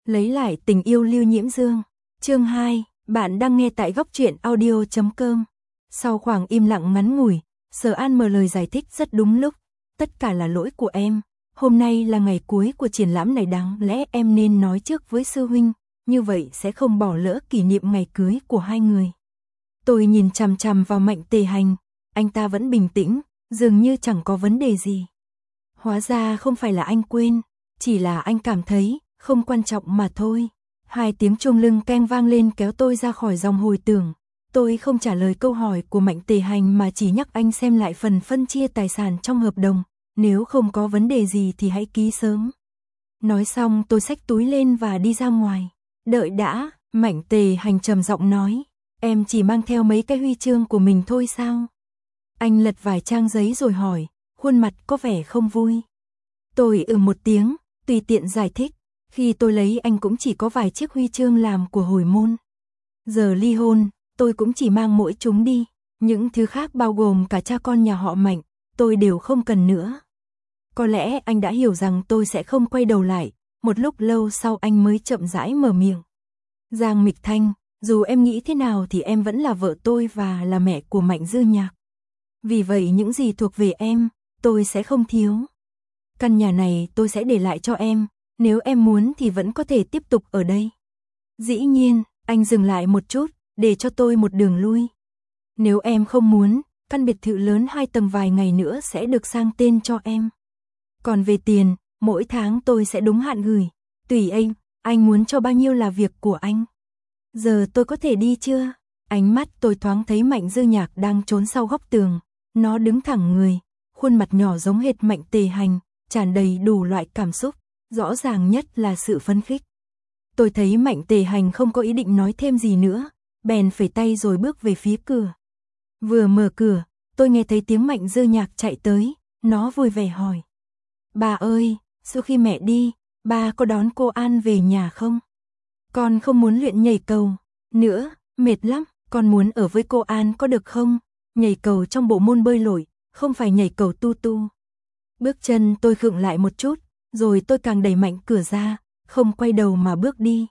Lấy lại tình yêu Lưu Nhiễm Dương. Chương 2, bạn đang nghe tại goctruyện audio.com. Sau khoảng im lặng ngắn ngủi, Sở An mở lời giải thích rất đúng lúc. Tất cả là lỗi của em. Hôm nay là ngày cuối của triển lãm này, đáng lẽ em nên nói trước với sư huynh, như vậy sẽ không bỏ lỡ kỷ niệm ngày cưới của hai người. Tôi nhìn chằm chằm vào Mạnh Tề Hành, anh ta vẫn bình tĩnh, dường như chẳng có vấn đề gì. Hóa ra không phải là anh quên, chỉ là anh cảm thấy không quan trọng mà thôi. Hai tiếng chuông lưng keng vang lên kéo tôi ra khỏi dòng hồi tưởng. Tôi không trả lời câu hỏi của Mạnh Tề Hành mà chỉ nhắc anh xem lại phần phân chia tài sản trong hợp đồng. Nếu không có vấn đề gì thì hãy ký sớm. Nói xong tôi xách túi lên và đi ra ngoài. Đợi đã, Mạnh Tề Hành trầm giọng nói. Em chỉ mang theo mấy cái huy chương của mình thôi sao? Anh lật vài trang giấy rồi hỏi, khuôn mặt có vẻ không vui. Tôi một tiếng, tùy tiện giải thích. Khi tôi lấy anh cũng chỉ có vài chiếc huy chương làm của hồi môn. Giờ ly hôn, tôi cũng chỉ mang mỗi chúng đi. Những thứ khác bao gồm cả cha con nhà họ Mạnh, tôi đều không cần nữa. Có lẽ anh đã hiểu rằng tôi sẽ không quay đầu lại. Một lúc lâu sau anh mới chậm rãi mở miệng. Giang Mịch Thanh, dù em nghĩ thế nào thì em vẫn là vợ tôi và là mẹ của Mạnh Dư Nhạc. Vì vậy những gì thuộc về em, tôi sẽ không thiếu. Căn nhà này tôi sẽ để lại cho em, nếu em muốn thì vẫn có thể tiếp tục ở đây. Dĩ nhiên, anh dừng lại một chút, để cho tôi một đường lui. Nếu em không muốn, căn biệt thự lớn 2 tầng vài ngày nữa sẽ được sang tên cho em. Còn về tiền, mỗi tháng tôi sẽ đúng hạn gửi. Tùy anh muốn cho bao nhiêu là việc của anh. Giờ tôi có thể đi chưa? Ánh mắt tôi thoáng thấy Mạnh Dư Nhạc đang trốn sau góc tường. Nó đứng thẳng người, khuôn mặt nhỏ giống hệt Mạnh Tề Hành, tràn đầy đủ loại cảm xúc, rõ ràng nhất là sự phấn khích. Tôi thấy Mạnh Tề Hành không có ý định nói thêm gì nữa, bèn phẩy tay rồi bước về phía cửa. Vừa mở cửa, tôi nghe thấy tiếng Mạnh Dư Nhạc chạy tới, nó vui vẻ hỏi. Bà ơi, sau khi mẹ đi, ba có đón cô An về nhà không? Con không muốn luyện nhảy cầu nữa, mệt lắm, con muốn ở với cô An có được không? Nhảy cầu trong bộ môn bơi lội, không phải nhảy cầu tu tu. Bước chân tôi khựng lại một chút, rồi tôi càng đẩy mạnh cửa ra, không quay đầu mà bước đi.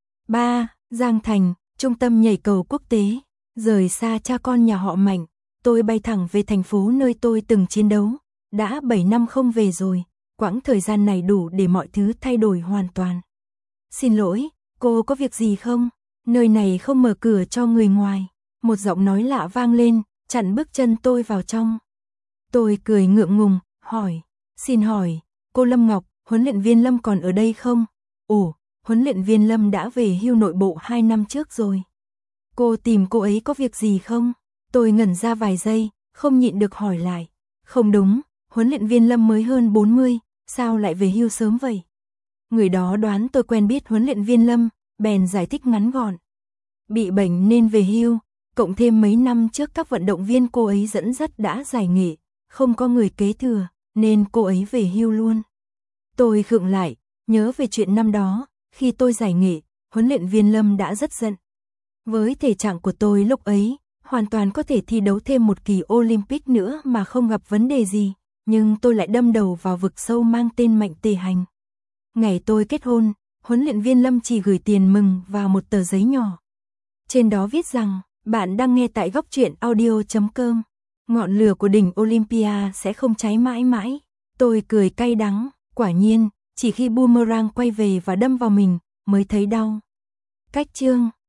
Ba, Giang Thành, trung tâm nhảy cầu quốc tế. Rời xa cha con nhà họ Mạnh, tôi bay thẳng về thành phố nơi tôi từng chiến đấu. Đã 7 năm không về rồi, quãng thời gian này đủ để mọi thứ thay đổi hoàn toàn. Xin lỗi, cô có việc gì không? Nơi này không mở cửa cho người ngoài. Một giọng nói lạ vang lên, chặn bước chân tôi vào trong. Tôi cười ngượng ngùng, hỏi. Xin hỏi, cô Lâm Ngọc, huấn luyện viên Lâm còn ở đây không? Ồ, huấn luyện viên Lâm đã về hưu nội bộ 2 năm trước rồi. Cô tìm cô ấy có việc gì không? Tôi ngẩn ra vài giây, không nhịn được hỏi lại. Không đúng, huấn luyện viên Lâm mới hơn 40, sao lại về hưu sớm vậy? Người đó đoán tôi quen biết huấn luyện viên Lâm, bèn giải thích ngắn gọn. Bị bệnh nên về hưu, cộng thêm mấy năm trước các vận động viên cô ấy dẫn dắt đã giải nghệ, không có người kế thừa, nên cô ấy về hưu luôn. Tôi khựng lại, nhớ về chuyện năm đó, khi tôi giải nghệ, huấn luyện viên Lâm đã rất giận. Với thể trạng của tôi lúc ấy, hoàn toàn có thể thi đấu thêm một kỳ Olympic nữa mà không gặp vấn đề gì, nhưng tôi lại đâm đầu vào vực sâu mang tên Mạnh Tề Hành. Ngày tôi kết hôn, huấn luyện viên Lâm chỉ gửi tiền mừng vào một tờ giấy nhỏ. Trên đó viết rằng, bạn đang nghe tại goctruyện audio.com. Ngọn lửa của đỉnh Olympia sẽ không cháy mãi mãi. Tôi cười cay đắng, quả nhiên, chỉ khi boomerang quay về và đâm vào mình, mới thấy đau. Cách chương